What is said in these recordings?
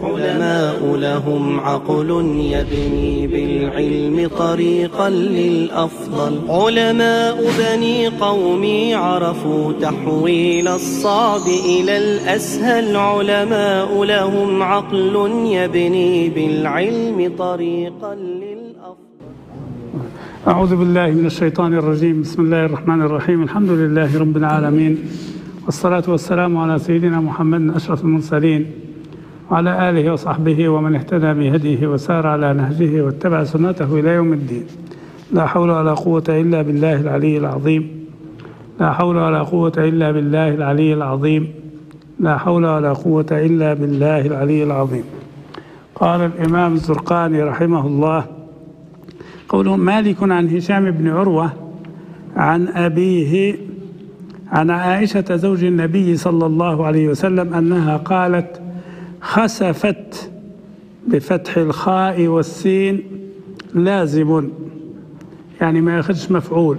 علماء لهم عقل يبني بالعلم طريقا للأفضل. علماء بني قومي عرفوا تحويل الصعب إلى الأسهل. علماء لهم عقل يبني بالعلم طريقا للأفضل. أعوذ بالله من الشيطان الرجيم. بسم الله الرحمن الرحيم. الحمد لله رب العالمين، والصلاة والسلام على سيدنا محمد أشرف المرسلين وعلى آله وصحبه ومن اهتدى بهديه وسار على نهجه واتبع سنته إلى يوم الدين. لا حول ولا قوة إلا بالله العلي العظيم. لا حول ولا قوة إلا بالله العلي العظيم. لا حول ولا قوة إلا بالله العلي العظيم. قال الإمام الزرقاني رحمه الله قوله: مالك عن هشام بن عروة عن أبيه عن عائشة زوج النبي صلى الله عليه وسلم أنها قالت: خسفت بفتح الخاء والسين لازم، يعني ما ياخذش مفعول.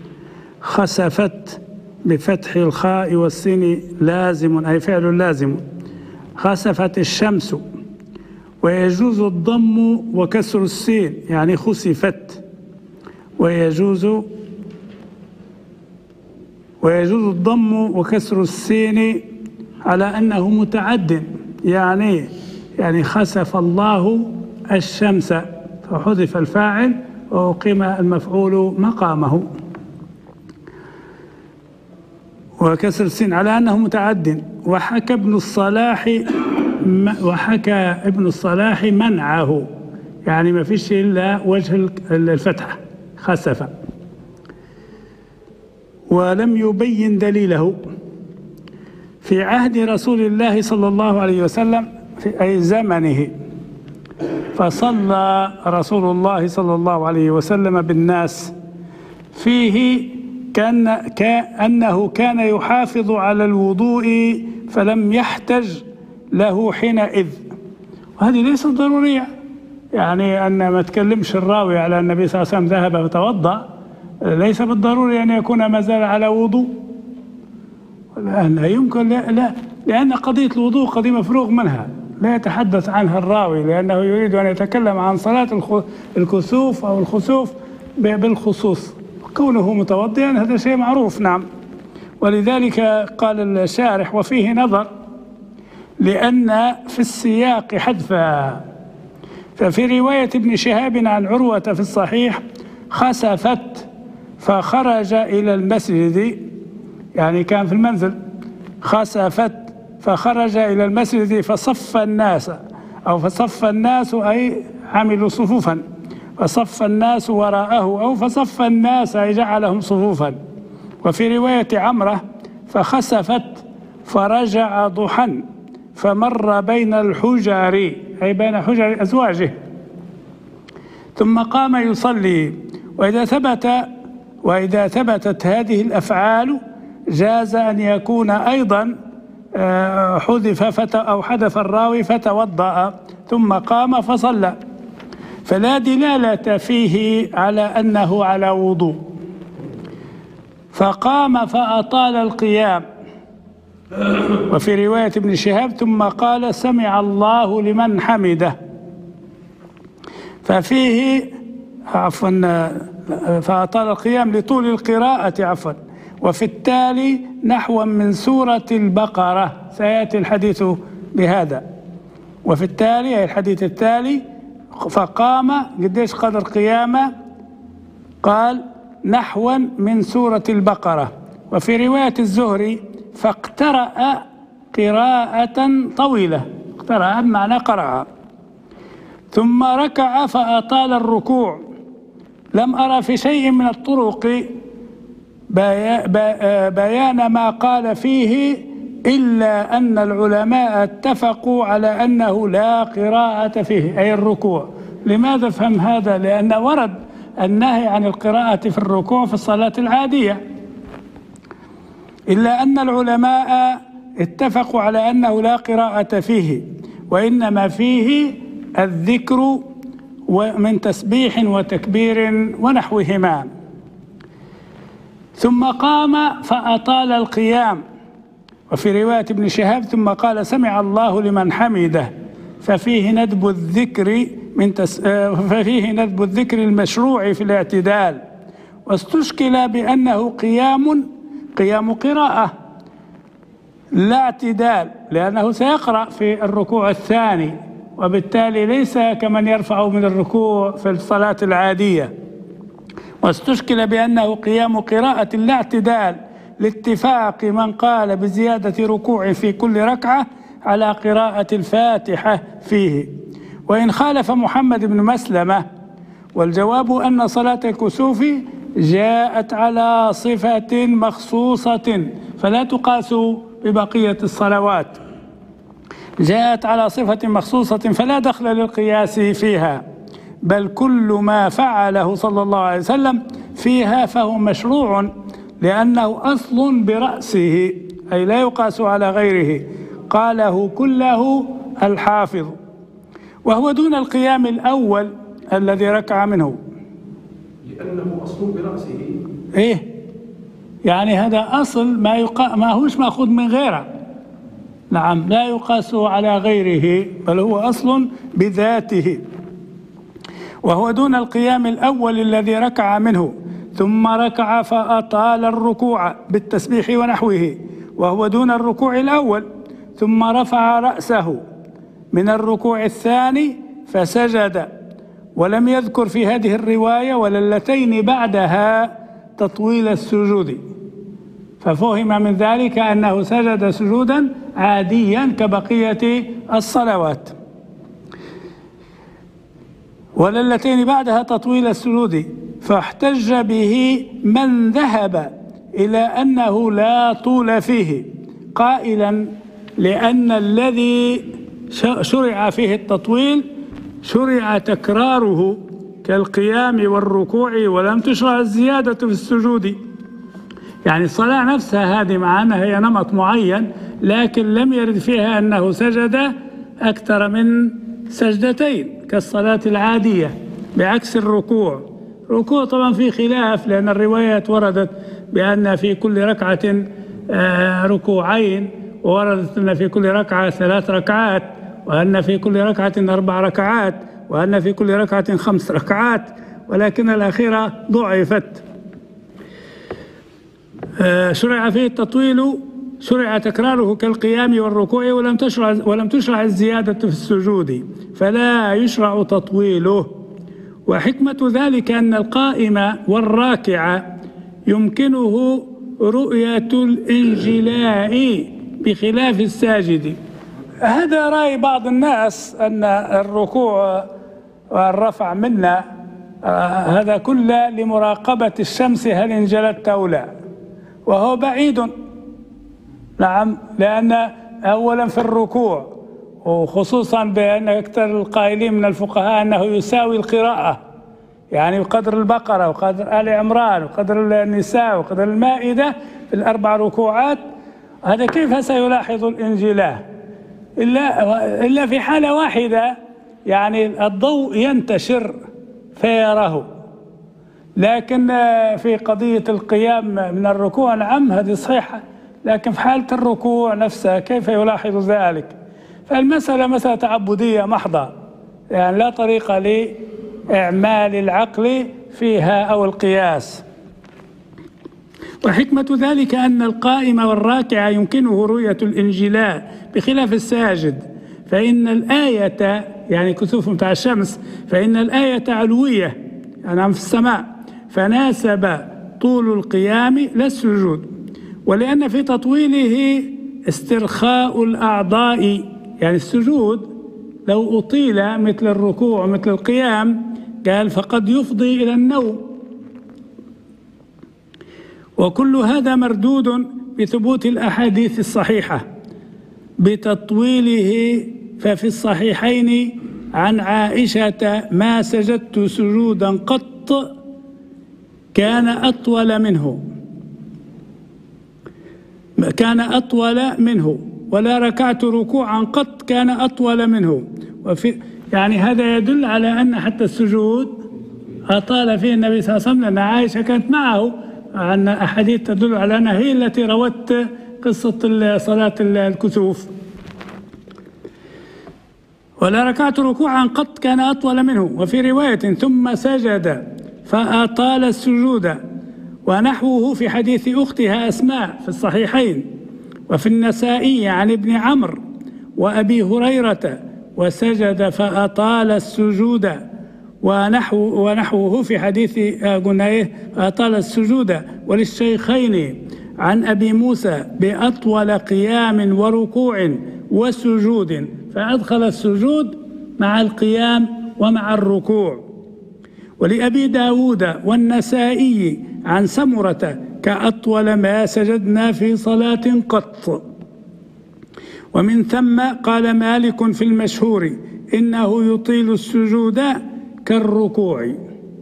خسفت بفتح الخاء والسين لازم أي فعل لازم. خسفت الشمس، ويجوز الضم وكسر السين يعني خسفت، ويجوز الضم وكسر السين على أنه متعد، يعني خسف الله الشمس فحذف الفاعل وأقيم المفعول مقامه، وكسر السين على أنه متعد. وحكى ابن الصلاح منعه، يعني ما فيش إلا وجه الفتحة خسف، ولم يبين دليله. في عهد رسول الله صلى الله عليه وسلم في أي زمنه، فصلى رسول الله صلى الله عليه وسلم بالناس فيه كأنه كان يحافظ على الوضوء فلم يحتج له حينئذ. وهذه ليست ضرورية، يعني أن ما تكلمش الراوي على النبي صلى الله عليه وسلم ذهب وتوضأ، ليس بالضروري أن يكون ما زال على وضوء، لا يمكن، لا، لأن قضية الوضوء قضية مفروغ منها، لا يتحدث عنها الراوي، لأنه يريد أن يتكلم عن صلاة الكسوف أو الخسوف بالخصوص. كونه متوضئا هذا شيء معروف، نعم. ولذلك قال الشارح: وفيه نظر، لأن في السياق حذفا. ففي رواية ابن شهاب عن عروة في الصحيح: خسفت فخرج إلى المسجد، يعني كان في المنزل. خسفت فخرج إلى المسجد فصف الناس، أو فصف الناس أي عملوا صفوفا، فصف الناس وراءه، أو فصف الناس أي جعلهم صفوفا. وفي رواية عمرة: فخسفت فرجع ضحى فمر بين الحجر، أي بين حجر أزواجه، ثم قام يصلي. وإذا ثبتت هذه الأفعال جاز أن يكون أيضا حذف الراوي فتوضأ ثم قام فصلى، فلا دلالة فيه على أنه على وضوء. فقام فأطال القيام. وفي رواية ابن شهاب: ثم قال: سمع الله لمن حمده. ففيه فأطال القيام لطول القراءة وفي التالي نحو من سورة البقرة، سيأتي الحديث بهذا. وفي التالي أي الحديث التالي: فقام قديش قدر قيامه؟ قال: نحوا من سورة البقرة. وفي رواية الزهري: فاقترأ قراءة طويلة، اقترأ بمعنى قرأ، ثم ركع فأطال الركوع. لم أرى في شيء من الطرق بيان ما قال فيه، إلا أن العلماء اتفقوا على أنه لا قراءة فيه، أي الركوع. لماذا فهم هذا؟ لأن ورد النهي عن القراءة في الركوع في الصلاة العادية، إلا أن العلماء اتفقوا على أنه لا قراءة فيه، وإنما فيه الذكر ومن تسبيح وتكبير ونحوهما. ثم قام فأطال القيام. وفي رواية ابن شهاب: ثم قال: سمع الله لمن حمده. ففيه ندب الذكر المشروع في الاعتدال، واستشكل بأنه قيام قراءة لا اعتدال، لأنه سيقرأ في الركوع الثاني، وبالتالي ليس كمن يرفع من الركوع في الصلاة العادية. واستشكل بأنه قيام قراءة لا اعتدال لاتفاق من قال بزيادة ركوع في كل ركعة على قراءة الفاتحة فيه، وإن خالف محمد بن مسلمة. والجواب أن صلاة الكسوف جاءت على صفة مخصوصة فلا تقاس ببقية الصلوات، جاءت على صفة مخصوصة فلا دخل للقياس فيها، بل كل ما فعله صلى الله عليه وسلم فيها فهو مشروع، لأنه أصل برأسه أي لا يقاس على غيره، قاله كله الحافظ. وهو دون القيام الأول الذي ركع منه، لأنه أصل برأسه. إيه يعني هذا أصل ما هوش مأخوذ من غيره. نعم، لا يقاس على غيره بل هو أصل بذاته. وهو دون القيام الأول الذي ركع منه، ثم ركع فأطال الركوع بالتسبيح ونحوه، وهو دون الركوع الأول، ثم رفع رأسه من الركوع الثاني فسجد، ولم يذكر في هذه الرواية ولا اللتين بعدها تطويل السجود، ففهم من ذلك أنه سجد سجودا عاديا كبقية الصلوات، ولا اللتين بعدها تطويل السجود. فاحتج به من ذهب إلى أنه لا طول فيه، قائلا لأن الذي شرع فيه التطويل شرع تكراره كالقيام والركوع، ولم تشرع الزيادة في السجود. يعني الصلاة نفسها هذه مع أنها هي نمط معين، لكن لم يرد فيها أنه سجد أكثر من سجدتين كالصلاة العادية، بعكس الركوع. الركوع طبعا في خلاف، لأن الروايات وردت بأن في كل ركعة ركوعين، ووردت أن في كل ركعة 3 ركعات، وأن في كل ركعة 4 ركعات، وأن في كل ركعة 5 ركعات، ولكن الأخيرة ضعفت. شرع فيه التطويل، شرع تكراره كالقيام والركوع، ولم تشرع الزيادة في السجود، فلا يشرع تطويله. وحكمة ذلك أن القائم والراكع يمكنه رؤية الانجلاء بخلاف الساجد. هذا رأي بعض الناس أن الركوع والرفع منا هذا كله لمراقبة الشمس هل انجلت أو لا، وهو بعيد. نعم، لأن أولا في الركوع، وخصوصا بأن أكثر القائلين من الفقهاء أنه يساوي القراءة، يعني قدر البقرة وقدر آل عمران وقدر النساء وقدر المائدة في ال4 ركوعات، هذا كيف سيلاحظ الانجلاء إلا في حالة واحدة، يعني الضوء ينتشر فيراه. لكن في قضية القيام من الركوع نعم هذه صحيحة، لكن في حالة الركوع نفسها كيف يلاحظ ذلك؟ فالمسألة مسألة تعبدية محضة، يعني لا طريقة لإعمال العقل فيها أو القياس. وحكمة ذلك أن القائم والراكع يمكنه رؤية الانجلاء بخلاف الساجد، فإن الآية يعني كسوف متاع الشمس، فإن الآية علوية يعني في السماء، فناسب طول القيام لا السجود. ولأن في تطويله استرخاء الأعضاء، يعني السجود لو أطيل مثل الركوع ومثل القيام قال فقد يفضي إلى النوم. وكل هذا مردود بثبوت الأحاديث الصحيحة بتطويله، ففي الصحيحين عن عائشة ما سجدت سجودا قط كان أطول منه ولا ركعت ركوعا قط كان أطول منه. يعني هذا يدل على أن حتى السجود أطال فيه النبي صلى الله عليه وسلم، لأن عائشة كانت معه، عن أحاديث تدل على أنها هي التي روت قصة صلاة الكسوف. ولا ركعت ركوعا قط كان أطول منه. وفي رواية ثم سجد فأطال السجود، ونحوه في حديث أختها أسماء في الصحيحين. وفي النسائي عن ابن عمرو وأبي هريرة وسجد فأطال السجود، ونحوه في حديث أطال السجود. وللشيخين عن أبي موسى بأطول قيام وركوع وسجود، فأدخل السجود مع القيام ومع الركوع. ولأبي داود والنسائي عن سمرة كأطول ما سجدنا في صلاة قط. ومن ثم قال مالك في المشهور إنه يطيل السجود كالركوع.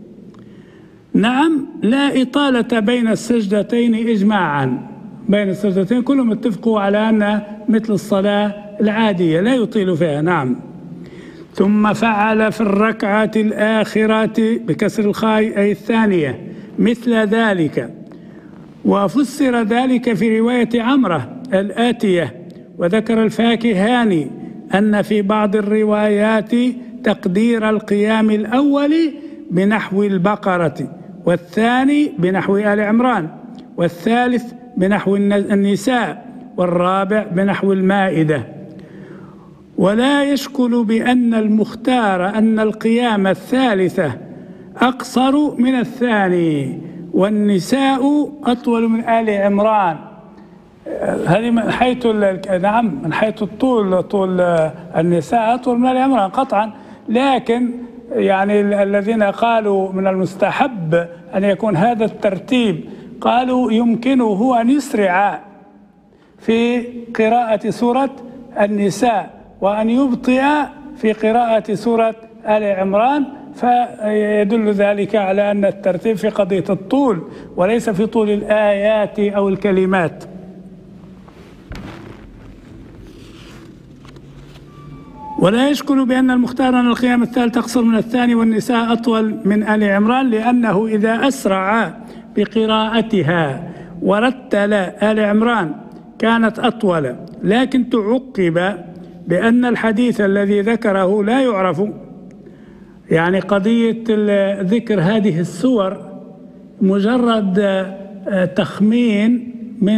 نعم، لا إطالة بين السجدتين إجماعا، بين السجدتين كلهم اتفقوا على أن مثل الصلاة العادية لا يطيل فيها. نعم. ثم فعل في الركعة الآخرة بكسر الخاء أي الثانية مثل ذلك. وفسر ذلك في رواية عمرة الآتية. وذكر الفاكهاني أن في بعض الروايات تقدير القيام الأول بنحو البقرة، والثاني بنحو آل عمران، والثالث بنحو النساء، والرابع بنحو المائدة. ولا يشكل بأن المختار أن القيام الثالثة أقصر من الثاني، والنساء أطول من آل عمران. هذه من حيث نعم من حيث الطول، طول النساء أطول من آل عمران قطعا. لكن يعني الذين قالوا من المستحب أن يكون هذا الترتيب قالوا يمكنه أن يسرع في قراءة سورة النساء وأن يبطئ في قراءة سورة آل عمران، فيدل ذلك على أن الترتيب في قضية الطول وليس في طول الآيات أو الكلمات. ولا يشكل بأن المختار أن القيام الثالث أقصر من الثاني والنساء أطول من آل عمران، لأنه إذا أسرع بقراءتها ورتل آل عمران كانت أطول، لكن تعقب بأن الحديث الذي ذكره لا يعرف. يعني قضية ذكر هذه السور مجرد تخمين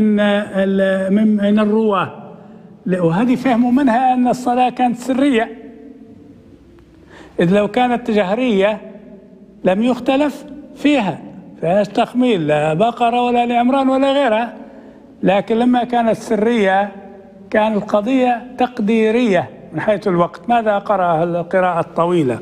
من الرواة، وهذه فهموا منها أن الصلاة كانت سرية، إذ لو كانت جهرية لم يختلف فيها، فيهاش تخمين لا بقرة ولا لعمران ولا غيرها. لكن لما كانت سرية كان القضية تقديرية من حيث الوقت، ماذا قرأ القراءة الطويلة.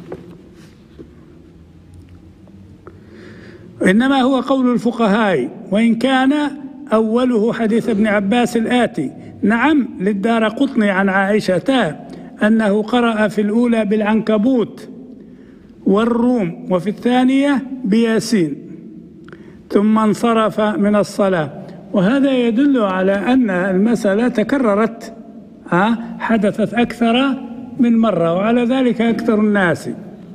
إنما هو قول الفقهاء، وإن كان أوله حديث ابن عباس الآتي. نعم، للدارقطني عن عائشة أنه قرأ في الأولى بالعنكبوت والروم وفي الثانية بياسين ثم انصرف من الصلاة. وهذا يدل على أن المسألة تكررت، حدثت أكثر من مرة، وعلى ذلك أكثر الناس.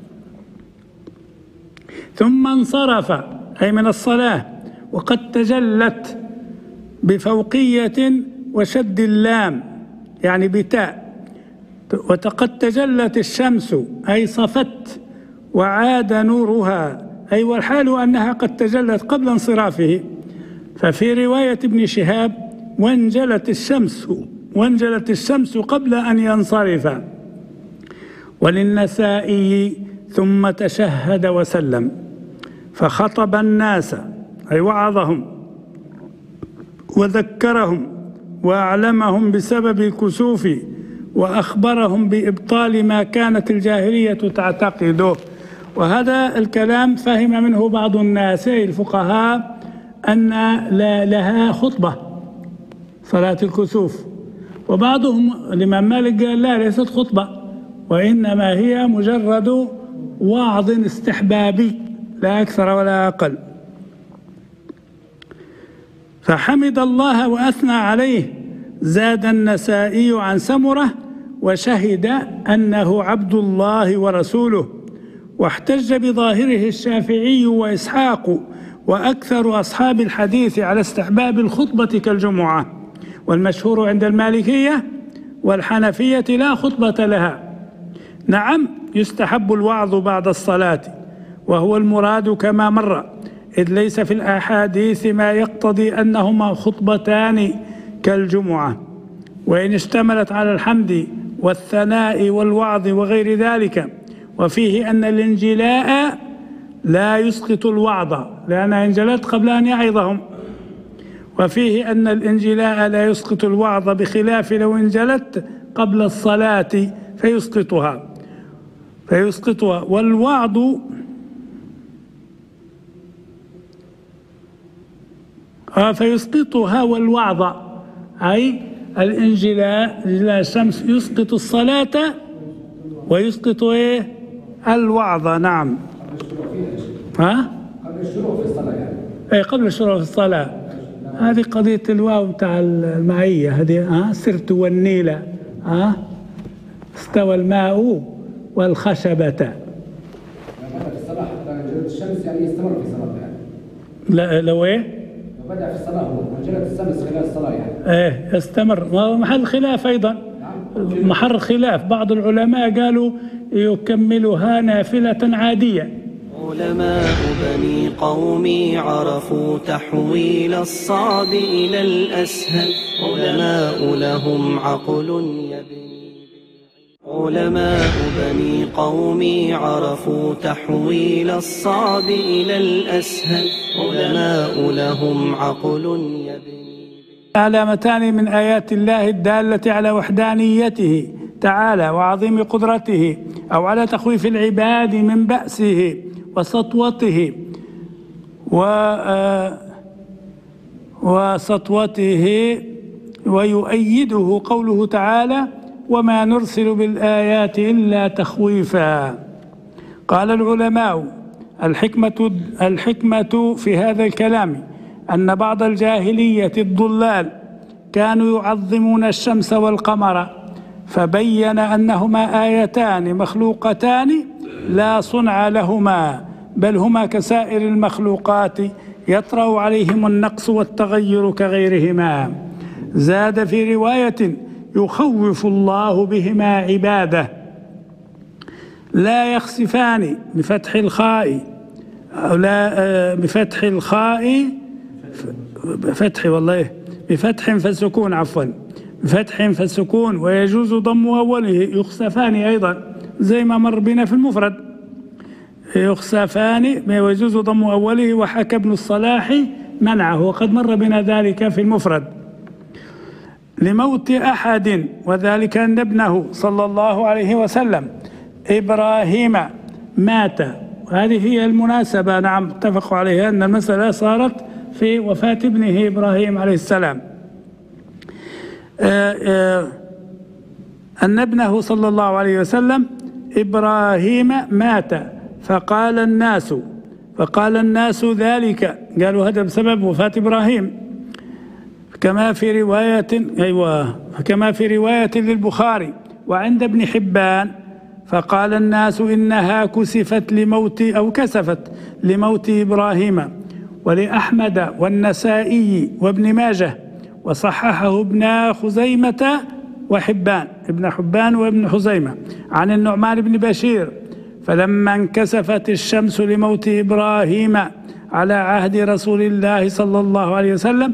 ثم انصرف أي من الصلاة، وقد تجلت بفوقية وشد اللام يعني بتاء، وقد تجلت الشمس أي صفت وعاد نورها، أي والحال أنها قد تجلت قبل انصرافه. ففي رواية ابن شهاب وانجلت الشمس قبل أن ينصرف. وللنسائي ثم تشهد وسلم فخطب الناس أي وعظهم وذكرهم وأعلمهم بسبب الكسوف وأخبرهم بإبطال ما كانت الجاهلية تعتقده. وهذا الكلام فهم منه بعض الناس الفقهاء أن لها خطبة صلاة الكسوف، وبعضهم الإمام مالك قال لا، ليست خطبة، وإنما هي مجرد وعظ استحبابي لا أكثر ولا أقل. فحمد الله وأثنى عليه. زاد النسائي عن سمرة وشهد أنه عبد الله ورسوله، واحتج بظاهره الشافعي وإسحاق وأكثر أصحاب الحديث على استحباب الخطبة كالجمعة، والمشهور عند المالكية والحنفية لا خطبة لها، نعم يستحب الوعظ بعد الصلاة، وهو المراد كما مر، إذ ليس في الأحاديث ما يقتضي أنهما خطبتان كالجمعة، وإن اشتملت على الحمد والثناء والوعظ وغير ذلك. وفيه أن الانجلاء لا يسقط الوعظ، لأنها انجلت قبل أن يعظهم. وفيه أن الانجلاء لا يسقط الوعظ، بخلاف لو انجلت قبل الصلاة فيسقطها. والوعظ فيسقطها والوعظ، أي الانجلاء الشمس يسقط الصلاة ويسقط الوعظ. نعم. قبل الشروع في الصلاة يعني. قبل الشروع في الصلاة. هذه قضية الواو بتاع المعية هذه. سرت والنيل استوى الماء والخشبة. بدأ في الصلاة حتى انجلت الشمس يعني يستمر في صلاته يعني. لا لو لو بدأ في الصلاة وانجلت الشمس خلال الصلاة يعني. يستمر. وهو محل خلاف أيضا، محل خلاف. بعض العلماء قالوا يكملها نافلة عادية. علماء بني قومي عرفوا تحويل الصعب إلى الأسهل، علماء لهم عقل يبني. علماء بني قومي عرفوا تحويل الصعب إلى الأسهل، علماء لهم عقل يبني. علامتان من آيات الله الدالة على وحدانيته تعالى وعظيم قدرته، أو على تخويف العباد من بأسه وسطوته ويؤيده قوله تعالى: وما نرسل بالآيات إلا تخويفا. قال العلماء: الحكمة في هذا الكلام أن بعض الجاهلية الضلال كانوا يعظمون الشمس والقمر، فبين أنهما آيتان مخلوقتان لا صنع لهما، بل هما كسائر المخلوقات يطرأ عليهم النقص والتغير كغيرهما. زاد في رواية: يخوف الله بهما عباده، لا يخسفان بفتح الخاء، أو لا بفتح الخاء، بفتح فالسكون، عفوا، بفتح فالسكون، ويجوز ضم أوله. يخسفان أيضا زي ما مر بنا في المفرد، يخسفان ويجوز ضم أوله، وحكى ابن الصلاح منعه، وقد مر بنا ذلك في المفرد. لموت أحد، وذلك أن ابنه صلى الله عليه وسلم إبراهيم مات. وهذه هي المناسبة، نعم، اتفقوا عليها أن المسألة صارت في وفاة ابنه إبراهيم عليه السلام. أن ابنه صلى الله عليه وسلم إبراهيم مات، فقال الناس ذلك، قالوا هذا بسبب وفاة إبراهيم، كما في رواية للبخاري وعند ابن حبان. فقال الناس إنها كسفت لموت إبراهيم. ولأحمد والنسائي وابن ماجه، وصححه ابن خزيمة ابن حبان وابن خزيمة عن النعمان بن بشير: فلما انكسفت الشمس لموت إبراهيم على عهد رسول الله صلى الله عليه وسلم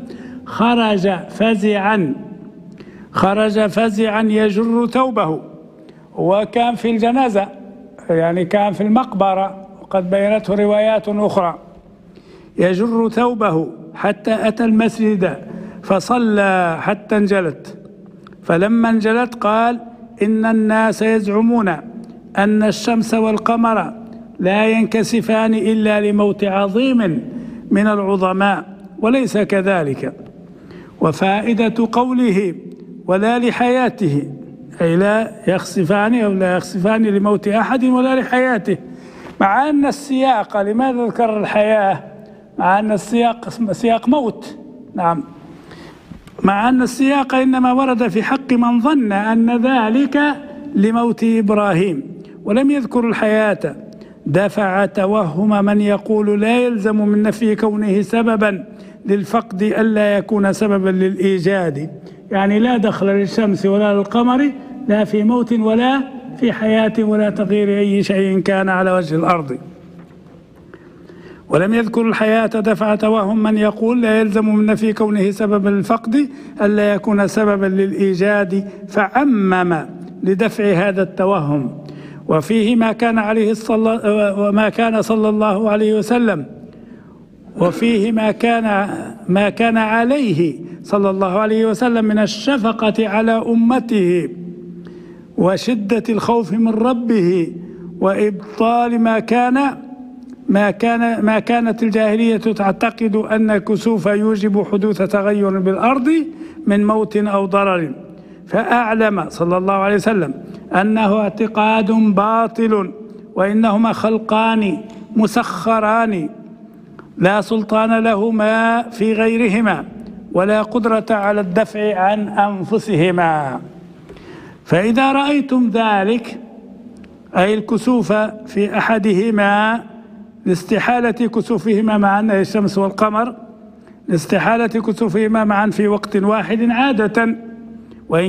خرج فزعا يجر ثوبه. وكان في الجنازة، يعني كان في المقبرة، وقد بينته روايات أخرى. يجر ثوبه حتى أتى المسجد فصلى حتى انجلت. فلما انجلت قال: إن الناس يزعمون أن الشمس والقمر لا ينكسفان إلا لموت عظيم من العظماء، وليس كذلك. وفائدة قوله ولا لحياته، أي لا يخسفان أو لا يخسفان لموت أحد ولا لحياته، مع أن السياق، لماذا ذكر الحياة مع أن السياق سياق موت؟ نعم، مع أن السياق إنما ورد في حق من ظن أن ذلك لموت إبراهيم، ولم يذكر الحياة، دفع توهم من يقول لا يلزم من نفي كونه سببا للفقد ألا يكون سببا للإيجاد. يعني لا دخل للشمس ولا للقمر لا في موت ولا في حياتهم ولا تغيير أي شيء كان على وجه الأرض. ولم يذكر الحياة دفع توهم من يقول لا يلزم من نفي كونه سببا للفقد ألا يكون سببا للإيجاد، فعمم لدفع هذا التوهم. وفيه ما كان عليه صلى الله عليه وسلم، وفيه ما كان عليه صلى الله عليه وسلم من الشفقة على أمته وشدة الخوف من ربه وإبطال ما كانت الجاهلية تعتقد أن الكسوف يوجب حدوث تغير بالأرض من موت أو ضرر، فأعلم صلى الله عليه وسلم أنه اعتقاد باطل، وإنهما خلقان مسخران لا سلطان لهما في غيرهما ولا قدرة على الدفع عن أنفسهما. فإذا رأيتم ذلك، أي الكسوف في أحدهما لاستحالة كسوفهما معا، أي الشمس والقمر، لاستحالة كسوفهما معا في وقت واحد عادة، وإن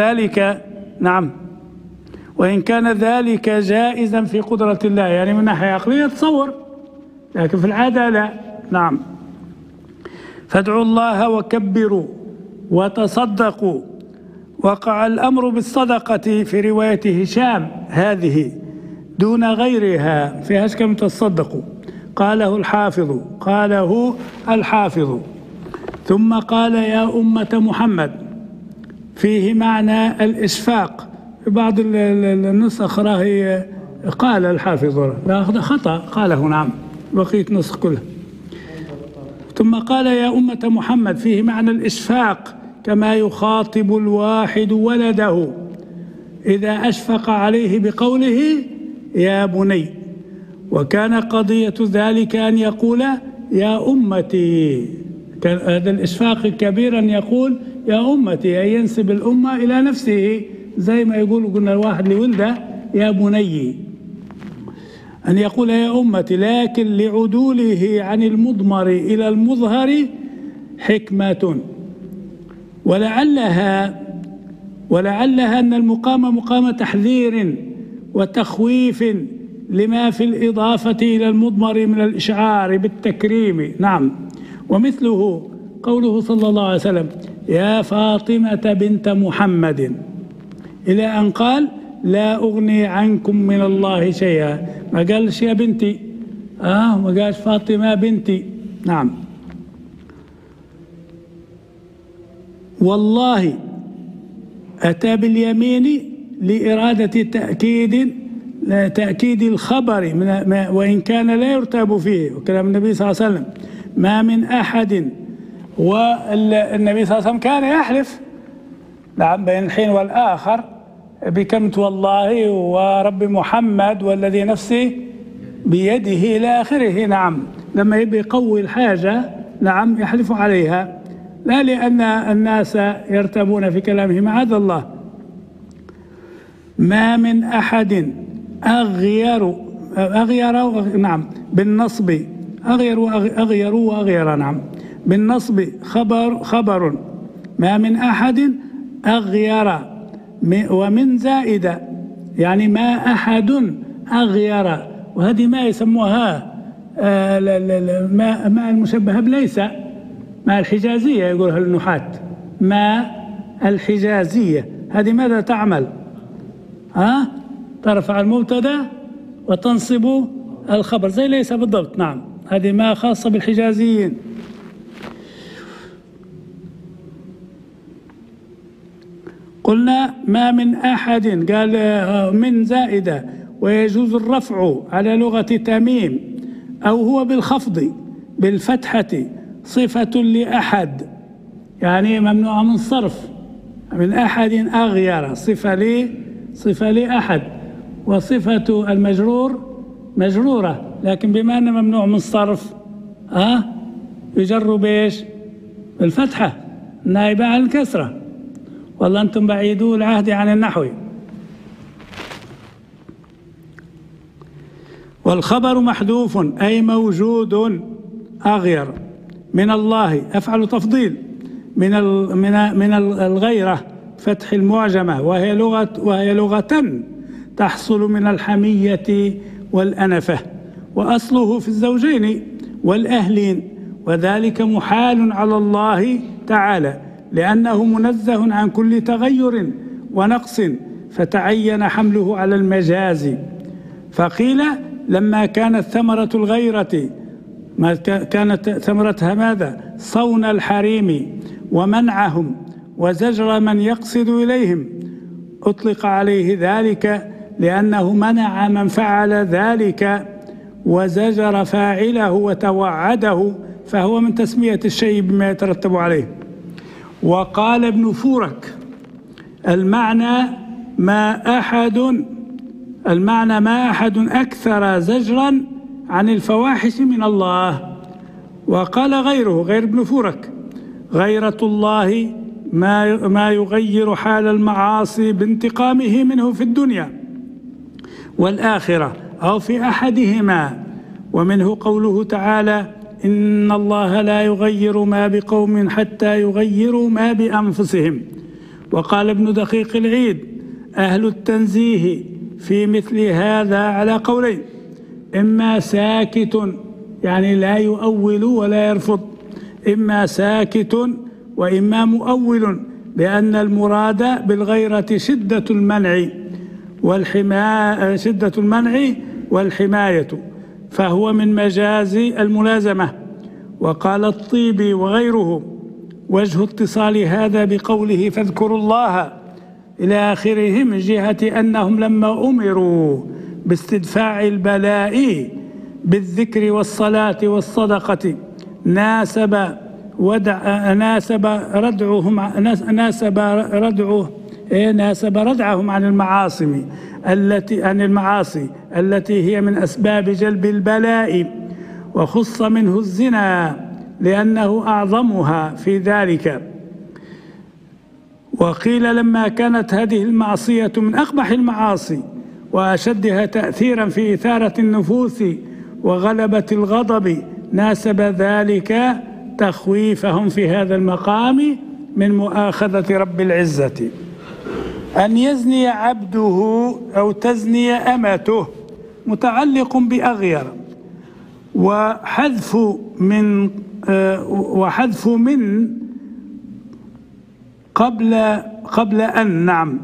كان ذلك جائزا في قدرة الله، يعني من ناحية عقلية تصور، لكن في العادة لا. نعم. فادعوا الله وكبروا وتصدقوا. وقع الأمر بالصدقة في رواية هشام هذه دون غيرها، فيهاش كلمة تصدقوا، قاله الحافظ. ثم قال يا أمة محمد، فيه معنى الإشفاق، في بعض النسخ راه قال الحافظ، لا خطأ، قاله نعم، بقية نسخ كلها. ثم قال يا أمة محمد، فيه معنى الإشفاق، كما يخاطب الواحد ولده إذا أشفق عليه بقوله يا بني. وكان قضية ذلك أن يقول يا أمتي، كان هذا الإشفاق الكبير أن يقول يا أمتي، أي ينسب الأمة إلى نفسه، زي ما يقول قلنا الواحد لولده يا بني، أن يقول يا أمتي، لكن لعدوله عن المضمر إلى المظهر حكمة، ولعلها أن المقام مقام تحذير وتخويف لما في الإضافة إلى المضمر من الإشعار بالتكريم. نعم. ومثله قوله صلى الله عليه وسلم يا فاطمة بنت محمد، إلى أن قال لا أغني عنكم من الله شيئا، ما قالش يا بنتي، ما قالش فاطمة بنتي. نعم. والله أتى باليمين لإرادة تأكيد الخبر، وإن كان لا يرتاب فيه، وكلام النبي صلى الله عليه وسلم ما من أحد، والنبي صلى الله عليه وسلم كان يحلف نعم بين الحين والآخر بكلمة والله ورب محمد والذي نفسي بيده إلى آخره. نعم. لما يبي يقوي الحاجة نعم يحلف عليها، لا لأن الناس يرتبون في كلامه، معاذ الله. ما من أحد أغير نعم بالنصب، أغير وأغير نعم بالنصب خبر ما من أحد أغير، ومن زائدة يعني ما أحد أغير، وهذه ما يسموها ما المشبهة بليس، ما الحجازية يقولها النحاة، ما الحجازية. هذه ماذا تعمل؟ ترفع المبتدا وتنصب الخبر، زي ليس بالضبط. نعم. هذه ما خاصة بالحجازيين. قلنا ما من أحد، قال من زائدة، ويجوز الرفع على لغة تميم، أو هو بالخفض بالفتحة صفة لأحد، يعني ممنوع من الصرف. من أحد أغير صفة لأحد، وصفة المجرور مجرورة، لكن بما أنه ممنوع من الصرف يجر بإيش؟ بالفتحة نائبة عن الكسرة. والله أنتم بعيدو العهد عن النحو. والخبر محذوف أي موجود، أغير من الله أفعل تفضيل من الغيرة فتح المعجمة، وهي لغة تحصل من الحمية والأنفة، وأصله في الزوجين والأهلين، وذلك محال على الله تعالى لأنه منزه عن كل تغير ونقص، فتعين حمله على المجاز. فقيل لما كانت ثمرة الغيرة كانت ثمرتها ماذا؟ صون الحريم ومنعهم وزجر من يقصد إليهم، أطلق عليه ذلك لأنه منع من فعل ذلك وزجر فاعله وتوعده، فهو من تسمية الشيء بما يترتب عليه. وقال ابن فورك المعنى ما أحد أكثر زجرا عن الفواحش من الله. وقال غير ابن فورك غيرة الله ما يغير حال المعاصي بانتقامه منه في الدنيا والآخرة أو في أحدهما، ومنه قوله تعالى إن الله لا يغير ما بقوم حتى يغيروا ما بأنفسهم. وقال ابن دقيق العيد أهل التنزيه في مثل هذا على قولين: إما ساكت يعني لا يؤول ولا يرفض، إما ساكت وإما مؤول، لأن المراد بالغيرة شدة المنع والحماية، فهو من مجاز الملازمة. وقال الطيبي وغيره وجه اتصال هذا بقوله فاذكروا الله إلى آخره من جهة أنهم لما أمروا باستدفاع البلاء بالذكر والصلاة والصدقة ناسب ردعهم عن المعاصي التي هي من أسباب جلب البلاء، وخص منه الزنا لأنه أعظمها في ذلك. وقيل لما كانت هذه المعصية من أقبح المعاصي وأشدها تأثيرا في إثارة النفوس وغلبة الغضب ناسب ذلك تخويفهم في هذا المقام من مؤاخذة رب العزة. أن يزني عبده أو تزني أمته متعلق بأغير، وحذف من قبل أن، نعم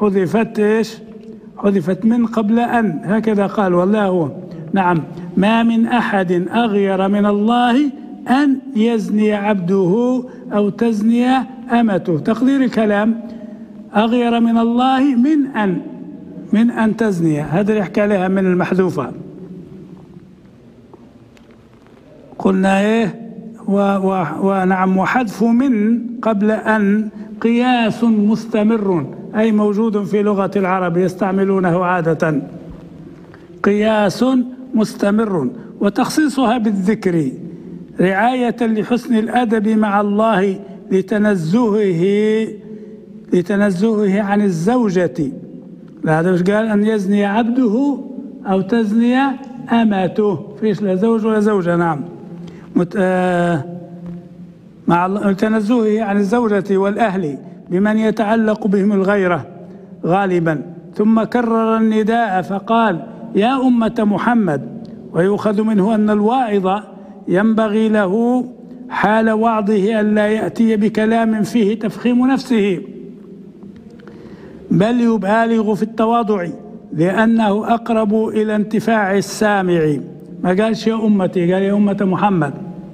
حذفت من قبل أن، هكذا قال والله هو، نعم ما من أحد أغير من الله أن يزني عبده أو تزني أمته. تقدير الكلام أغير من الله من أن تزني، هذا اللي يحكي عليها من المحذوفة. قلنا ونعم وحذف من قبل أن قياس مستمر، أي موجود في لغة العرب يستعملونه عادة، قياس مستمر. وتخصيصها بالذكر رعاية لحسن الأدب مع الله لتنزهه عن الزوجة. لا هذا مش قال أن يزني عبده أو تزني أمته، فيش لا زوج ولا زوجة، نعم مع تنزهه عن الزوجة والأهل بمن يتعلق بهم الغيرة غالبا. ثم كرر النداء فقال يا أمة محمد، ويؤخذ منه أن الواعظ ينبغي له حال وعظه ألا يأتي بكلام فيه تفخيم نفسه، بل يبالغ في التواضع لأنه أقرب إلى انتفاع السامع. ما قالش يا أمتي، قال يا أمة محمد.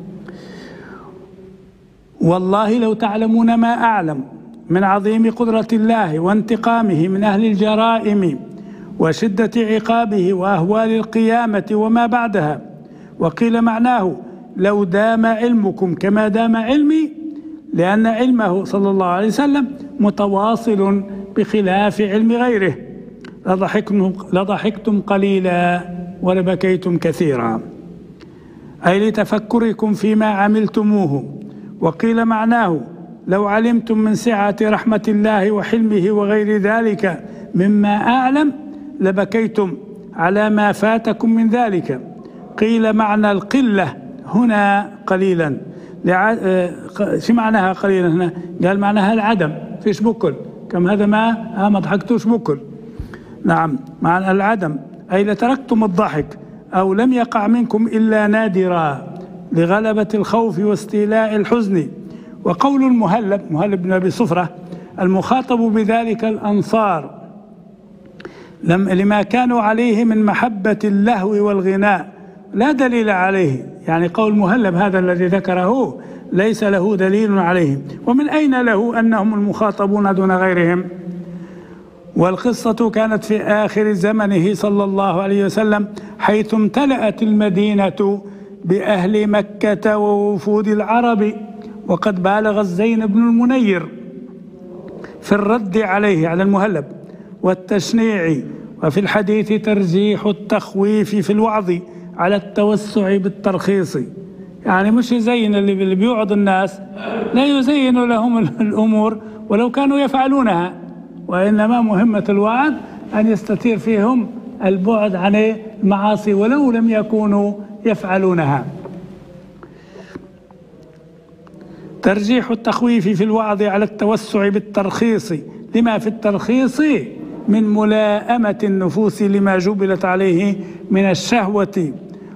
والله لو تعلمون ما أعلم من عظيم قدرة الله وانتقامه من أهل الجرائم وشدة عقابه وأهوال القيامة وما بعدها. وقيل معناه لو دام علمكم كما دام علمي، لأن علمه صلى الله عليه وسلم متواصل بخلاف علم غيره، لضحكتم قليلا ولبكيتم كثيرا، أي لتفكركم فيما عملتموه. وقيل معناه لو علمتم من سعة رحمة الله وحلمه وغير ذلك مما أعلم لبكيتم على ما فاتكم من ذلك. قيل معنى القلة هنا قليلا، شو معناها قليلا هنا؟ قال معناها العدم، فيش بكل، كم هذا ما ضحكتوش بكل، نعم مع العدم، أي لتركتم الضحك أو لم يقع منكم إلا نادرا لغلبة الخوف واستيلاء الحزن. وقول المهلب بن أبي صفرة المخاطب بذلك الأنصار لما كانوا عليه من محبة اللهو والغناء لا دليل عليه، يعني قول مهلب هذا الذي ذكره ليس له دليل عليه، ومن أين له أنهم المخاطبون دون غيرهم؟ والقصة كانت في آخر زمنه صلى الله عليه وسلم، حيث امتلأت المدينة بأهل مكة ووفود العرب، وقد بالغ الزين بن المنير في الرد عليه على المهلب والتشنيع، وفي الحديث ترجيح التخويف في الوعظ على التوسع بالترخيص. يعني مش يزين اللي بيوعظ الناس، لا يزين لهم الأمور ولو كانوا يفعلونها، وإنما مهمة الوعظ أن يستتير فيهم البعد عن المعاصي ولو لم يكونوا يفعلونها. ترجيح التخويف في الوعظ على التوسع بالترخيص لما في الترخيص من ملائمة النفوس لما جبلت عليه من الشهوة،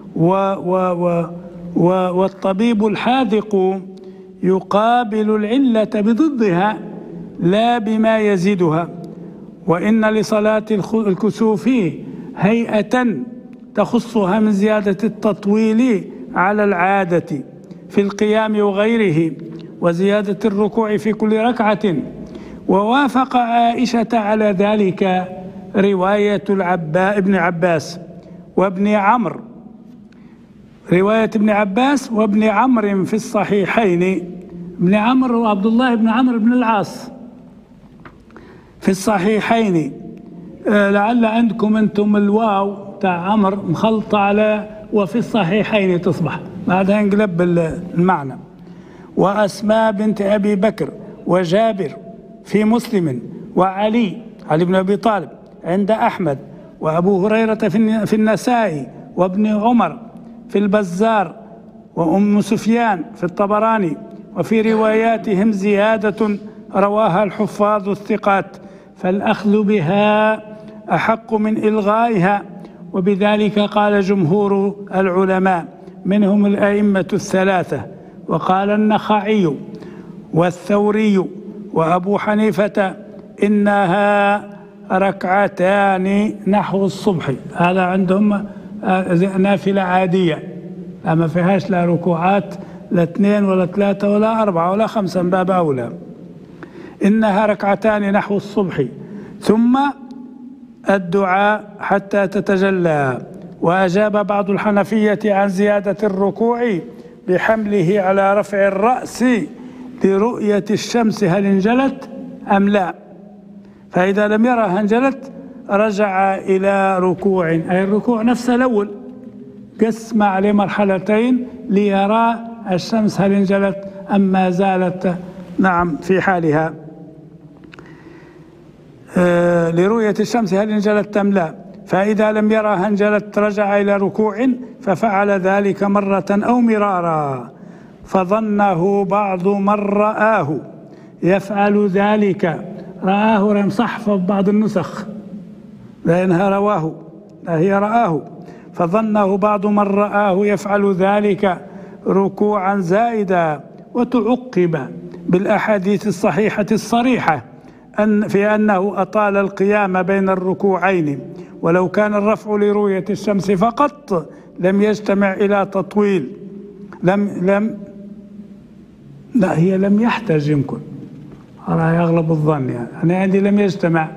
والطبيب الحاذق يقابل العلة بضدها لا بما يزيدها. وإن لصلاة الكسوف هيئة تخصها من زيادة التطويل على العادة في القيام وغيره، وزيادة الركوع في كل ركعة. ووافق عائشة على ذلك رواية ابن عباس وابن عمرو، رواية ابن عباس وابن عمرو في الصحيحين، ابن عمرو وعبد الله بن عمرو بن العاص في الصحيحين. لعل عندكم أنتم الواو تاع عمر مخلطة على وفي الصحيحين تصبح بعدها انقلب المعنى. وأسماء بنت أبي بكر وجابر في مسلم، وعلي بن أبي طالب عند أحمد، وأبو هريرة في النسائي، وابن عمر في البزار، وأم سفيان في الطبراني. وفي رواياتهم زيادة رواها الحفاظ الثقات، فالأخذ بها أحق من إلغائها. وبذلك قال جمهور العلماء منهم الأئمة الثلاثة، وقال النخعي والثوري وأبو حنيفة إنها ركعتان نحو الصبح. هذا عندهم نافلة عادية ما فيهاش لا ركوعات لا 2 ولا 3 ولا 4 ولا 5 من باب أولى. إنها ركعتان نحو الصبح ثم الدعاء حتى تتجلى. وأجاب بعض الحنفية عن زيادة الركوع بحمله على رفع الرأس لرؤية الشمس هل انجلت أم لا، فإذا لم يرها انجلت رجع إلى ركوع، أي الركوع نفسه الأول قسم عليه مرحلتين ليرى الشمس هل انجلت أم ما زالت نعم في حالها، لرؤية الشمس هل انجلت أم لا. فإذا لم يرها انجلت رجع إلى ركوع، ففعل ذلك مرة أو مرارا، فظنه بعض من رآه يفعل ذلك. رآه رم صحف بعض النسخ لأنها رواه، لا هي رآه. فظنه بعض من رآه يفعل ذلك ركوعا زائدا. وتعقب بالأحاديث الصحيحة الصريحة في أنه أطال القيام بين الركوعين، ولو كان الرفع لرؤية الشمس فقط لم يجتمع إلى تطويل. لم يحتاج، يمكن أنا يغلب الظن، يعني أنا عندي لم يجتمع.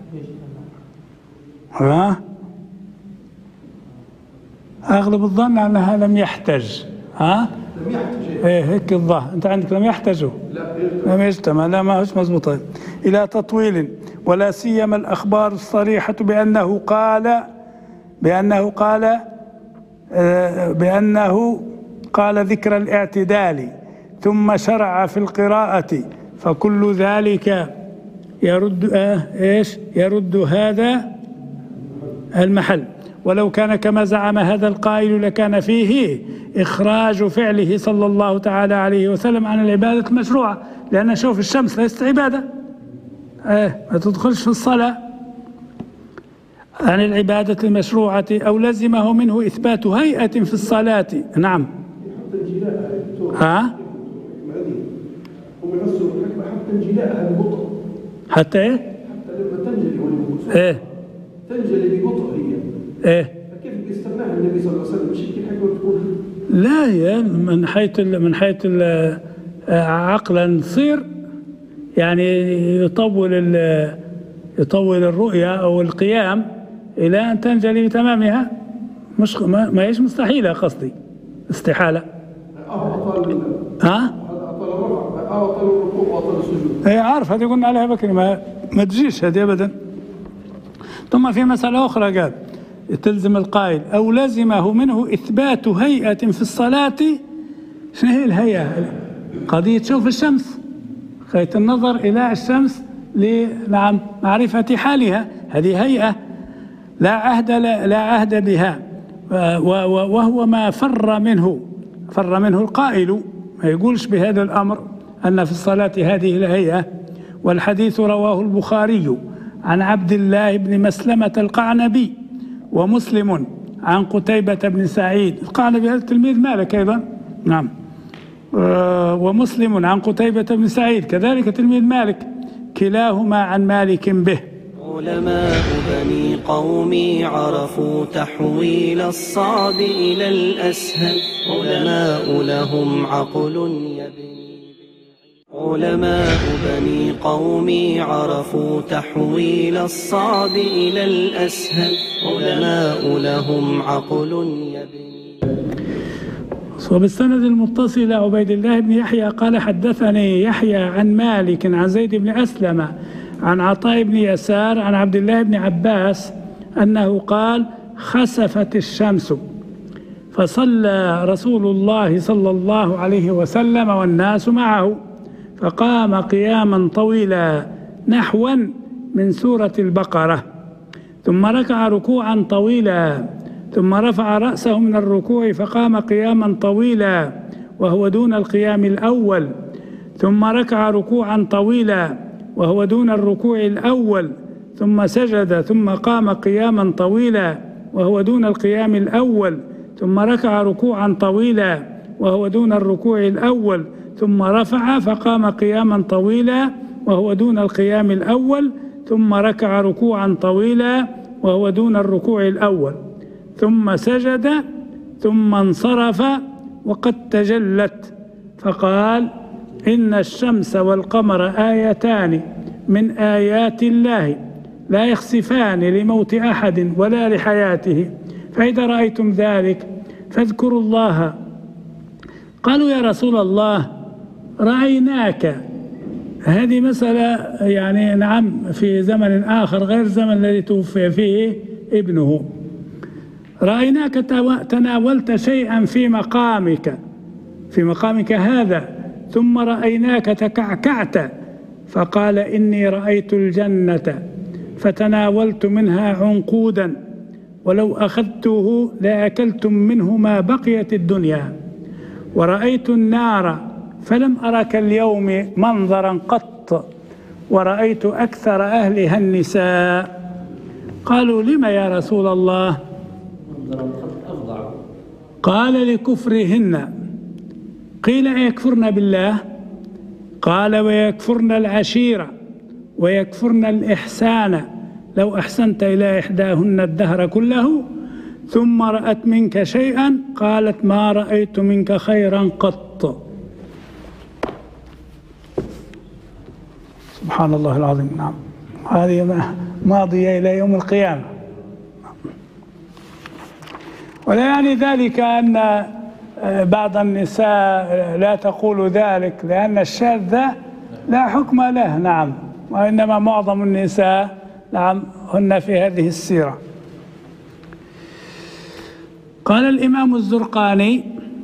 أغلب الظن أنها لم يحتاج. لم يحتاج. إيه هيك الظاهر. أنت عندك لم يحتاجوا. لم يجتمع. لا ما هوش مضبوط. إلى تطويل، ولا سيما الأخبار الصريحة بأنه قال ذكر الاعتدال ثم شرع في القراءة، فكل ذلك يرد هذا المحل. ولو كان كما زعم هذا القائل لكان فيه إخراج فعله صلى الله تعالى عليه وسلم عن العبادة المشروعة، لأن شوف الشمس ليست عبادة، ما تدخلش في الصلاة. عن العبادة المشروعة أو لزمه منه إثبات هيئة في الصلاة. نعم. ها؟ هم يفسروا الحكمة حتى انجلاءها ببطء. حتى إيه؟ حتى لما تنجلي إيه؟ تنجلي ببطء هي. إيه؟ فكيف بيستناها النبي صلى الله عليه وسلم؟ مش هيك الحكمة بتكون؟ لا، هي من حيث عقلا تصير يعني يطول الرؤية أو القيام إلى أن تنجلي بتمامها، مش ما هيش مستحيلة، قصدي استحالة. أطال الركوع وأطال السجود. هي عارف، هذه قلنا عليها بكري، ما تجيش هذه أبدا. ثم في مسألة أخرى قال تلزم القائل أو لزمه منه إثبات هيئة في الصلاة. شنو هي الهيئة؟ قضية تشوف الشمس، خيط النظر إلى الشمس لمعرفة حالها، هذه هيئة لا عهد بها، وهو ما فر منه القائل، ما يقولش بهذا الأمر أن في الصلاة هذه الهيئة. والحديث رواه البخاري عن عبد الله بن مسلمة القعنبي ومسلم عن قتيبة بن سعيد. القعنبي هذا تلميذ مالك أيضا. نعم. ومسلم عن قتيبة بن سعيد كذلك تلميذ مالك، كلاهما عن مالك به. علماء بني قومي عرفوا تحويل الصعب إلى الأسهل، علماء لهم عقل يبني. علماء بني قومي عرفوا تحويل الصعب إلى الأسهل، علماء لهم عقل يبني. وبالسند المتصل عبيد الله بن يحيى قال حدثني يحيى عن مالك عن زيد بن أسلم عن عطاء بن يسار عن عبد الله بن عباس أنه قال خسفت الشمس فصلى رسول الله صلى الله عليه وسلم والناس معه، فقام قياما طويلا نحوا من سورة البقرة، ثم ركع ركوعا طويلا، ثم رفع رأسه من الركوع فقام قياما طويلا وهو دون القيام الأول، ثم ركع ركوعا طويلا وهو دون الركوع الأول، ثم سجد ثم قام قياما طويلا وهو دون القيام الأول، ثم ركع ركوعا طويلا وهو دون الركوع الأول، ثم رفع فقام قياما طويلا وهو دون القيام الأول، ثم ركع ركوعا طويلا وهو دون الركوع الأول، ثم سجد ثم انصرف وقد تجلت، فقال إن الشمس والقمر آيتان من آيات الله لا يخسفان لموت أحد ولا لحياته، فإذا رأيتم ذلك فاذكروا الله. قالوا يا رسول الله رأيناك. هذه مسألة يعني نعم في زمن آخر غير الزمن الذي توفي فيه ابنه. رأيناك تناولت شيئا في مقامك هذا، ثم رأيناك تكعكعت، فقال إني رأيت الجنة فتناولت منها عنقودا، ولو أخذته لأكلتم منه ما بقيت الدنيا، ورأيت النار فلم أرك اليوم منظرا قط، ورأيت أكثر أهلها النساء. قالوا لم يا رسول الله؟ قال لكفرهن. قيل يكفرن بالله؟ قال ويكفرن العشيرة ويكفرن الإحسان، لو أحسنت إلى إحداهن الدهر كله ثم رأت منك شيئا قالت ما رأيت منك خيرا قط. سبحان الله العظيم. نعم، هذه ماضية إلى يوم القيامة. ولا يعني ذلك أن بعض النساء لا تقول ذلك، لأن الشاذ لا حكم له. نعم، وإنما معظم النساء نعم هن في هذه السيرة. قال الإمام الزرقاني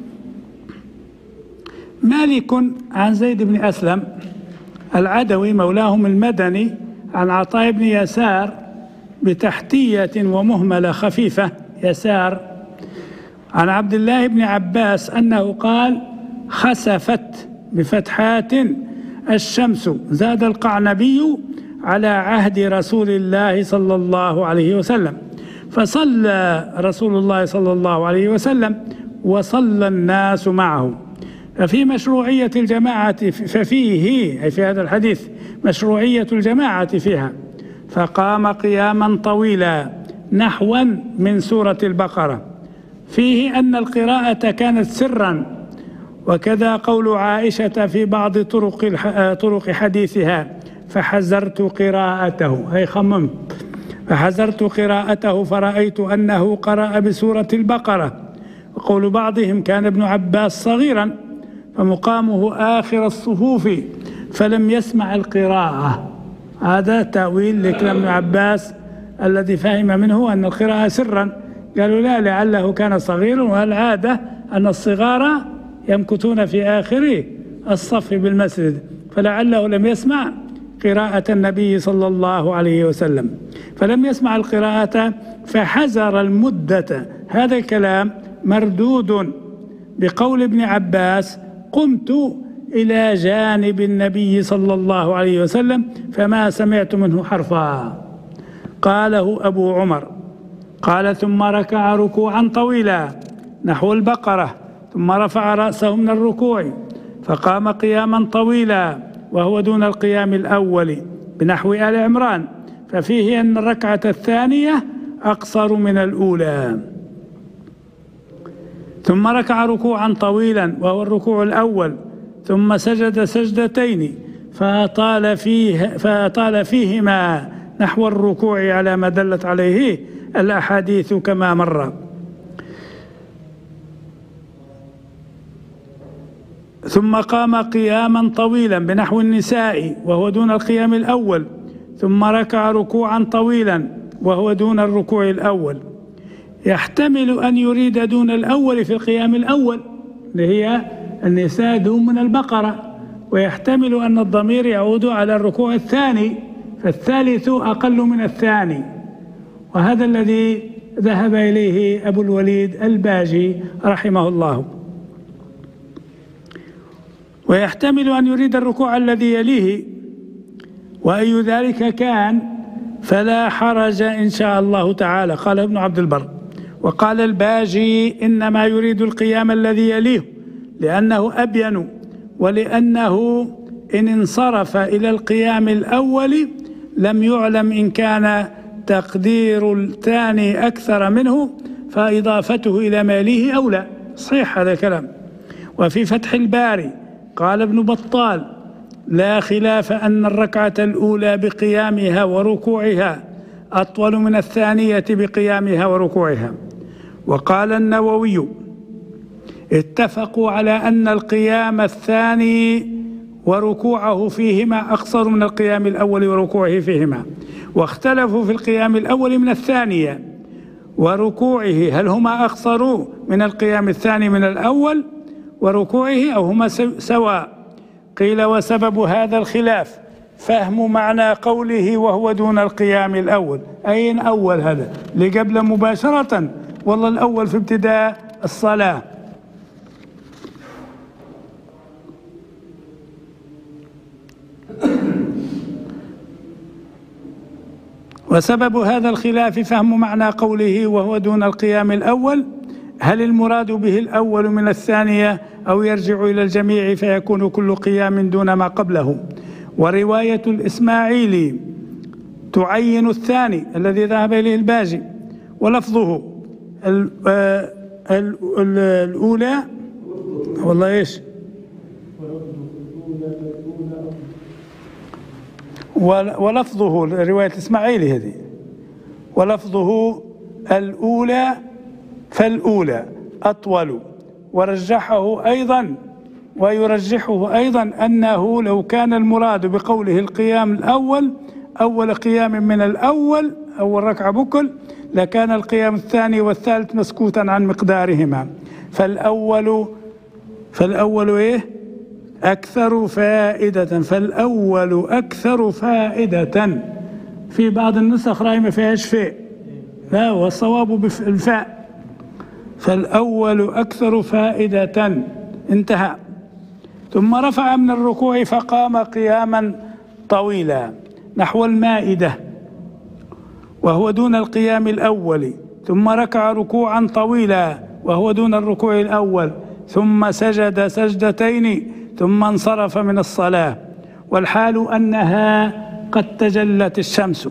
مالك عن زيد بن أسلم العدوي مولاهم المدني عن عطاء بن يسار بتحتية ومهملة خفيفة يسار عن عبد الله بن عباس أنه قال خسفت بفتحات الشمس. زاد القعنبي على عهد رسول الله صلى الله عليه وسلم، فصلى رسول الله صلى الله عليه وسلم وصلى الناس معه. ففي مشروعية الجماعة، ففيه أي في هذا الحديث مشروعية الجماعة فيها. فقام قياما طويلا نحوا من سورة البقرة، فيه أن القراءة كانت سرا، وكذا قول عائشة في بعض طرق حديثها: فحزرت قراءته، أي خممت، فحزرت قراءته فرأيت أنه قرأ بسورة البقرة. وقول بعضهم: كان ابن عباس صغيرا فمقامه آخر الصفوف فلم يسمع القراءة. هذا تأويل لكلام ابن عباس الذي فهم منه أن القراءة سرا. قالوا لا، لعله كان صغيرا، والعادة أن الصغار يمكثون في آخر الصف بالمسجد، فلعله لم يسمع قراءة النبي صلى الله عليه وسلم، فلم يسمع القراءة فحزر المدة. هذا الكلام مردود بقول ابن عباس: قمت إلى جانب النبي صلى الله عليه وسلم فما سمعت منه حرفا. قاله أبو عمر. قال: ثم ركع ركوعا طويلا نحو البقرة، ثم رفع رأسه من الركوع فقام قياما طويلا وهو دون القيام الأول بنحو آل عمران، ففيه أن الركعة الثانية أقصر من الأولى. ثم ركع ركوعا طويلا وهو الركوع الأول، ثم سجد سجدتين فأطال فيهما نحو الركوع على ما دلت عليه الأحاديث كما مر. ثم قام قياما طويلا بنحو النساء وهو دون القيام الأول، ثم ركع ركوعا طويلا وهو دون الركوع الأول. يحتمل أن يريد دون الأول في القيام الأول اللي هي النساء دون من البقرة، ويحتمل أن الضمير يعود على الركوع الثاني، فالثالث أقل من الثاني، وهذا الذي ذهب إليه أبو الوليد الباجي رحمه الله. ويحتمل أن يريد الركوع الذي يليه، وأي ذلك كان فلا حرج إن شاء الله تعالى. قال ابن عبد البر. وقال الباجي: إنما يريد القيام الذي يليه لأنه أبين، ولأنه إن انصرف إلى القيام الأول لم يعلم إن كان تقدير الثاني أكثر منه فإضافته إلى ما يليه أولى. صحيح هذا الكلام. وفي فتح الباري قال ابن بطال: لا خلاف أن الركعة الأولى بقيامها وركوعها أطول من الثانية بقيامها وركوعها. وقال النووي: اتفقوا على أن القيام الثاني وركوعه فيهما أقصر من القيام الأول وركوعه فيهما، واختلفوا في القيام الأول من الثانية وركوعه هل هما أقصر من القيام الثاني من الأول وركوعه أو هما سواء. قيل: وسبب هذا الخلاف فهم معنى قوله وهو دون القيام الأول. أين أول؟ هذا اللي قبل مباشرة، والله الأول في ابتداء الصلاة. وسبب هذا الخلاف فهم معنى قوله وهو دون القيام الأول، هل المراد به الأول من الثانية أو يرجع إلى الجميع فيكون كل قيام دون ما قبله. ورواية الإسماعيلي تعين الثاني الذي ذهب إليه الباجي، ولفظه الأولى والله إيش ولفظه رواية الإسماعيلي هذه، ولفظه الأولى فالأولى أطول. ورجحه أيضا ويرجحه أيضا أنه لو كان المراد بقوله القيام الأول أول قيام من الأول أول ركعة بكل لكان القيام الثاني والثالث مسكوتا عن مقدارهما. فالأول إيه؟ أكثر فائدة. فالأول أكثر فائدة. في بعض النسخ رأي ما فيهاش فاء، لا والصواب بالفاء. فالأول أكثر فائدة. انتهى. ثم رفع من الركوع فقام قياما طويلا. نحو المائدة وهو دون القيام الأول، ثم ركع ركوعا طويلا وهو دون الركوع الأول، ثم سجد سجدتين ثم انصرف من الصلاة، والحال أنها قد تجلت الشمس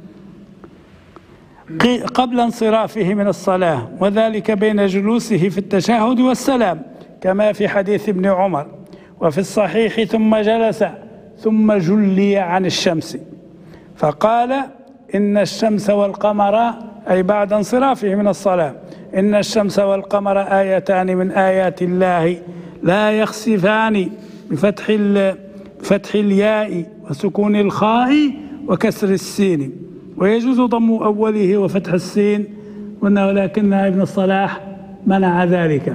قبل انصرافه من الصلاة، وذلك بين جلوسه في التشهد والسلام كما في حديث ابن عمر. وفي الصحيح ثم جلس ثم جلي عن الشمس، فقال إن الشمس والقمر، أي بعد انصرافه من الصلاة، إن الشمس والقمر آيتان من آيات الله لا يخسفان، بفتح الياء وسكون الخاء وكسر السين، ويجوز ضم أوله وفتح السين، ولكن ابن الصلاح منع ذلك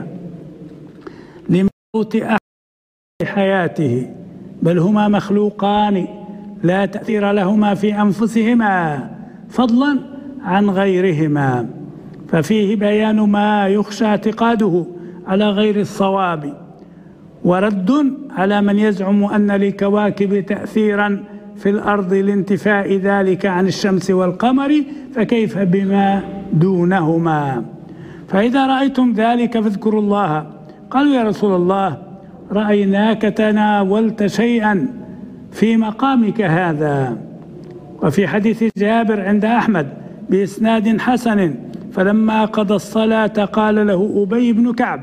لموت أحد حياته، بل هما مخلوقان لا تأثير لهما في أنفسهما فضلا عن غيرهما، ففيه بيان ما يخشى اعتقاده على غير الصواب، ورد على من يزعم أن للكواكب تأثيرا في الأرض لانتفاء ذلك عن الشمس والقمر، فكيف بما دونهما؟ فإذا رأيتم ذلك فاذكروا الله. قالوا يا رسول الله رأيناك تناولت شيئا في مقامك هذا. وفي حديث جابر عند أحمد بإسناد حسن فلما قضى الصلاة قال له أبي بن كعب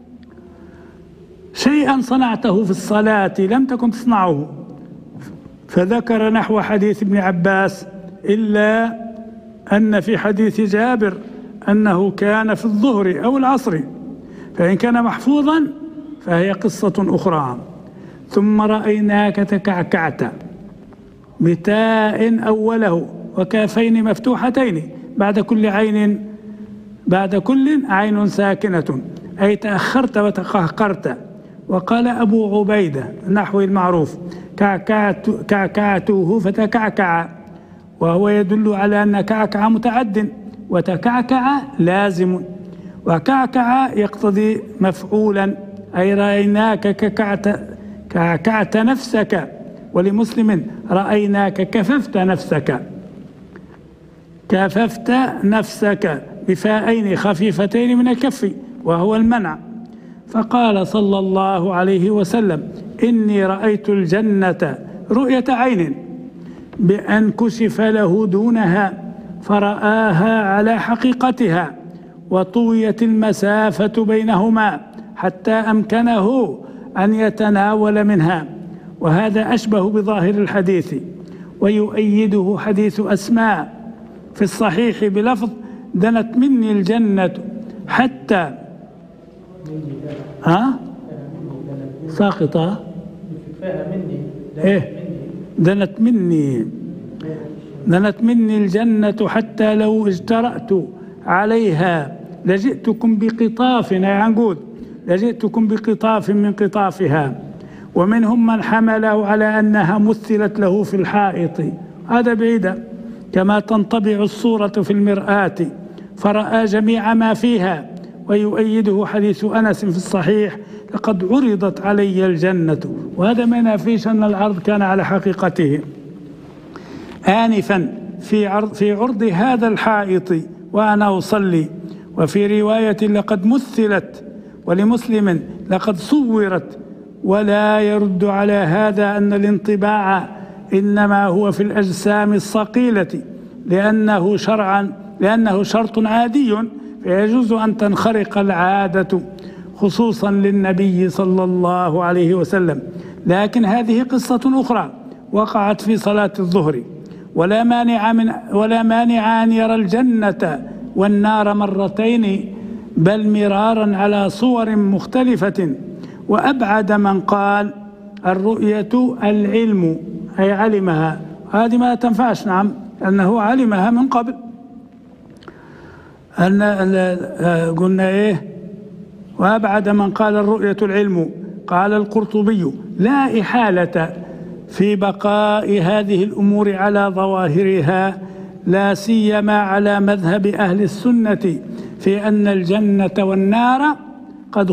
شيئا صنعته في الصلاة لم تكن تصنعه، فذكر نحو حديث ابن عباس، إلا أن في حديث جابر أنه كان في الظهر أو العصر، فإن كان محفوظا فهي قصة أخرى. ثم رأيناك تكعكعت بتاء أوله وكافين مفتوحتين بعد كل عين ساكنة، أي تأخرت وتقهقرت. وقال أبو عبيدة نحو المعروف كعكعتوه فتكعكع، وهو يدل على أن كعكع متعد وتكعكع لازم، وكعكع يقتضي مفعولا، أي رأيناك كعكعت نفسك. ولمسلم رأيناك كففت نفسك بفاءين خفيفتين من الكف وهو المنع. فقال صلى الله عليه وسلم إني رأيت الجنة رؤية عين بأن كشف له دونها فرآها على حقيقتها، وطويت المسافة بينهما حتى أمكنه أن يتناول منها. وهذا أشبه بظاهر الحديث، ويؤيده حديث أسماء في الصحيح بلفظ دنت مني الجنة حتى ساقطة دنت مني الجنة حتى لو اجترأت عليها لجئتكم بقطاف، أي عنقود، لجئتكم بقطاف من قطافها. ومنهم من حمله على أنها مثلت له في الحائط، هذا بعيدا، كما تنطبع الصورة في المرآة فرأى جميع ما فيها. ويؤيده حديث أنس في الصحيح لقد عرضت علي الجنة، وهذا ما ينافيش أن العرض كان على حقيقته. آنفا في عرض هذا الحائط وأنا أصلي. وفي رواية لقد مثلت، ولمسلم لقد صورت. ولا يرد على هذا أن الانطباع إنما هو في الأجسام الصقيلة، لأنه شرط عادي، فيجوز أن تنخرق العادة خصوصا للنبي صلى الله عليه وسلم. لكن هذه قصة أخرى وقعت في صلاة الظهر. ولا مانع أن يرى الجنة والنار مرتين بل مرارا على صور مختلفة. وأبعد من قال الرؤية العلم، أي علمها، هذه ما تنفعش، نعم، أنه علمها من قبل. قلنا وأبعد من قال الرؤية العلم. قال القرطبي لا إحالة في بقاء هذه الأمور على ظواهرها، لا سيما على مذهب أهل السنة في أن الجنة والنار قد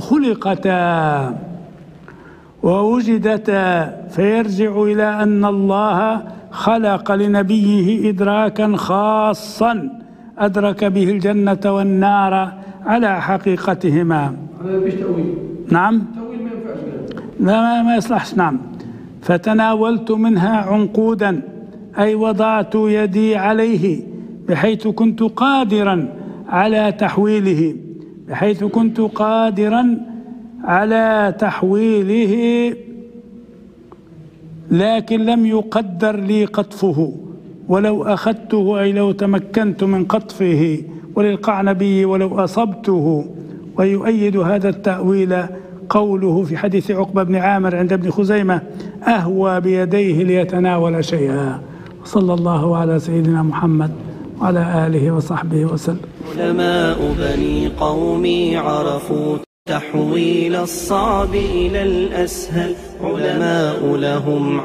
خلقتا ووجدتا، فيرجع إلى أن الله خلق لنبيه إدراكا خاصا أدرك به الجنة والنار على حقيقتهما. هذا مش تأويل. نعم. تأويل ما ينفعش. لا ما يصلحش. نعم. فتناولت منها عنقودا أي وضعت يدي عليه بحيث كنت قادرا على تحويله لكن لم يقدر لي قطفه، ولو أخذته أي لو تمكنت من قطفه وللقعنبي ولو أصبته. ويؤيد هذا التأويل قوله في حديث عقبة بن عامر عند ابن خزيمة: أهوى بيديه ليتناول شيئا. صلى الله على سيدنا محمد وعلى آله وصحبه وسلم. علماء بني قومي عرفوا تحويل الصعب إلى الأسهل، علماء لهم